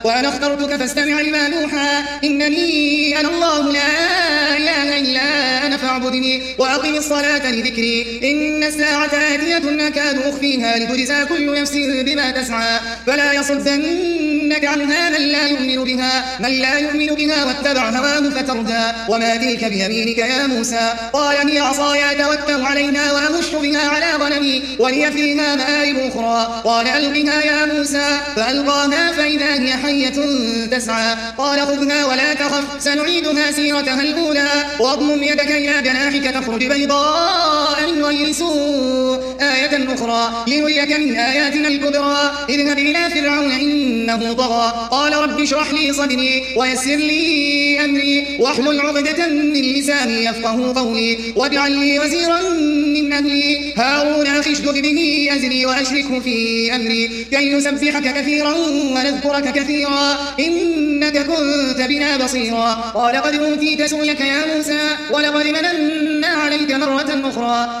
وأنا اخترتك فاستمع لما يوحى إنني أنا الله لا إله إلا أنا فاعبدني وأقم الصلاة لذكري إن الساعة آتية أكاد أخفيها لتجزى كل نفس بما تسعى فلا يصدنك عنها من لا يؤمن بها واتبع هواه فتردى وما تلك بيمينك يا موسى قال هي عصاي أتوكل عليها وأهش بها على غنمي ولي فيها مآرب أخرى قال ألقها يا موسى فألقاها فإذا هي حية تسعى قال خذها ولا تخف سنعيدها سيرتها الأولى واضمم يدك إلى جناحك تخرج بيضاء من غير سوء آية أخرى لنريك من آياتنا الكبرى اذهب إلى فرعون إنه طغى قال رب اشرح لي صدري ويسر لي أمري واحلل عقدة من لساني يفقه قولي واجعل لي وزيرا من أهلي هارون أخي اشدد به أزري وأشركه في أمري كي نسبحك كثيرا ونذكرك كثيرا إنك كنت بنا بصيرا قال قد أوتيت سؤلك يا موسى ولقد مننا عليك مرة أخرى